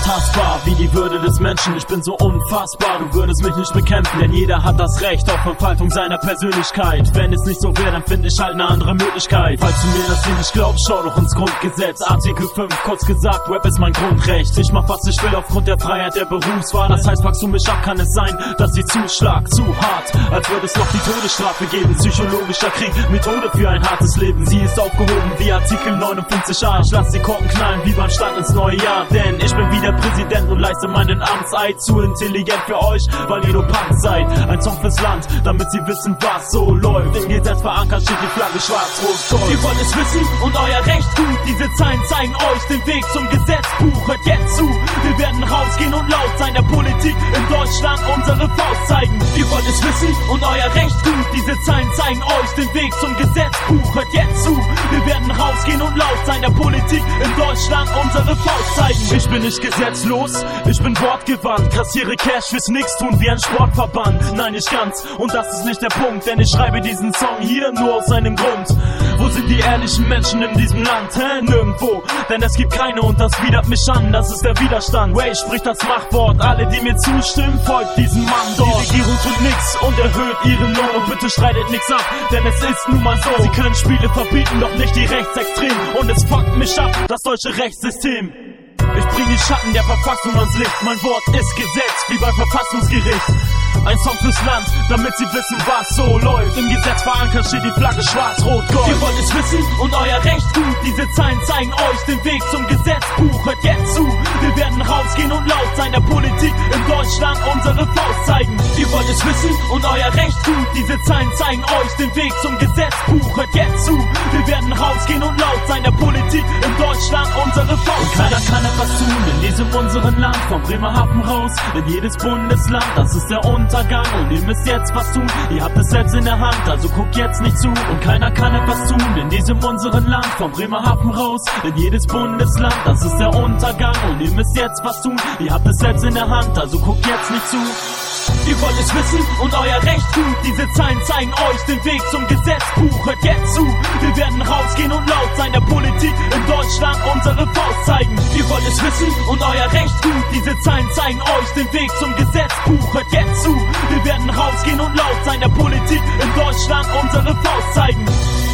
unantastbar wie die Würde des Menschen. Ich bin so unfassbar, du würdest mich nicht bekämpfen, denn jeder hat das Recht auf Entfaltung seiner Persönlichkeit. Wenn es nicht so wäre, dann finde ich halt eine andere Möglichkeit. Falls du mir das hier nicht glaubst, schau doch ins Grundgesetz. Artikel 5, kurz gesagt, Rap ist mein Grundrecht. Ich mach was ich will aufgrund der Freiheit der Berufswahl. Das heißt, packst du mich ab, kann es sein, dass ich zuschlag zu hart, als würde es noch die Todesstrafe geben. Psychologischer Krieg, Methode für ein hartes Leben. Sie ist aufgehoben wie Artikel 59a. Ich lass die Korken knallen wie beim Start ins neue Jahr. Denn ich bin wieder Präsident und leiste meinen Amtseid. Zu intelligent für euch, weil ihr nur Punk seid. Ein Song fürs Land, damit sie wissen, was so läuft. Im Gesetz verankert steht die Flagge schwarz-rot-gold. Ihr wollt es wissen und euer Recht gut. Diese Zeilen zeigen euch den Weg zum Gesetzbuch. Hört jetzt zu, wir werden rausgehen und laut sein. Der Politik in Deutschland unsere Faust zeigen. Ihr wollt es wissen und euer Recht gut. Diese Zeilen zeigen euch den Weg zum Gesetzbuch. Hört jetzt zu, wir werden rausgehen und laut sein. Der Politik in Deutschland unsere Faust zeigen. Ich bin nicht gesetzlos, ich bin wortgewandt. Kassiere Cash fürs Nichtstun wie ein Sportverband. Nein, nicht ganz, und das ist nicht der Punkt, denn ich schreibe diesen Song hier nur aus einem Grund. Wo sind die ehrlichen Menschen in diesem Land? Nirgendwo, denn es gibt keine und das widert mich an. Das ist der Widerstand. Ray spricht das Machtwort. Alle, die mir zustimmen, folgt diesem Mann dort. Die Regierung tut nix und erhöht ihren Lohn. Und bitte streitet nix ab, denn es ist nun mal so. Sie können Spiele verbieten, doch nicht die Rechtsextremen. Und es fuckt mich ab, das deutsche Rechtssystem. Ich bring die Schatten der Verfassung ans Licht. Mein Wort ist Gesetz, wie beim Verfassungsgericht. Ein Song fürs Land, damit sie wissen, was so läuft. Im Gesetz verankert steht die Flagge schwarz-rot-gold. Ihr wollt es wissen und euer Recht gut. Diese Zeilen zeigen euch den Weg zum Gesetzbuch. Hört jetzt zu, wir werden rausgehen und laut sein. Der Politik in Deutschland unsere Faust zeigen. Ihr wollt es wissen und euer Recht gut. Diese Zeilen zeigen euch den Weg zum Gesetzbuch. Hört jetzt zu, wir werden rausgehen und laut sein. Der Politik in Deutschland unsere Faust zeigen. Und keiner kann etwas tun in diesem unseren Land. Von Bremerhaven raus in jedes Bundesland. Das ist der Untergang und ihr müsst jetzt was tun. Ihr habt es selbst in der Hand, also guckt jetzt nicht zu. Und keiner kann etwas tun in diesem unseren Land. Von Bremerhaven raus in jedes Bundesland. Das ist der Untergang und ihr müsst jetzt was tun. Ihr habt es selbst in der Hand, also guckt jetzt nicht zu. Ihr wollt es wissen und euer Recht gut. Diese Zeilen zeigen euch den Weg zum Gesetzbuch. Hört jetzt zu, wir werden rausgehen und laut sein. Der Politik in Deutschland unsere Faust zeigen. Ihr wollt es wissen und euer Recht gut. Diese Zeilen zeigen euch den Weg zum Gesetzbuch. Hört jetzt zu, wir werden rausgehen und laut sein. Der Politik in Deutschland unsere Faust zeigen.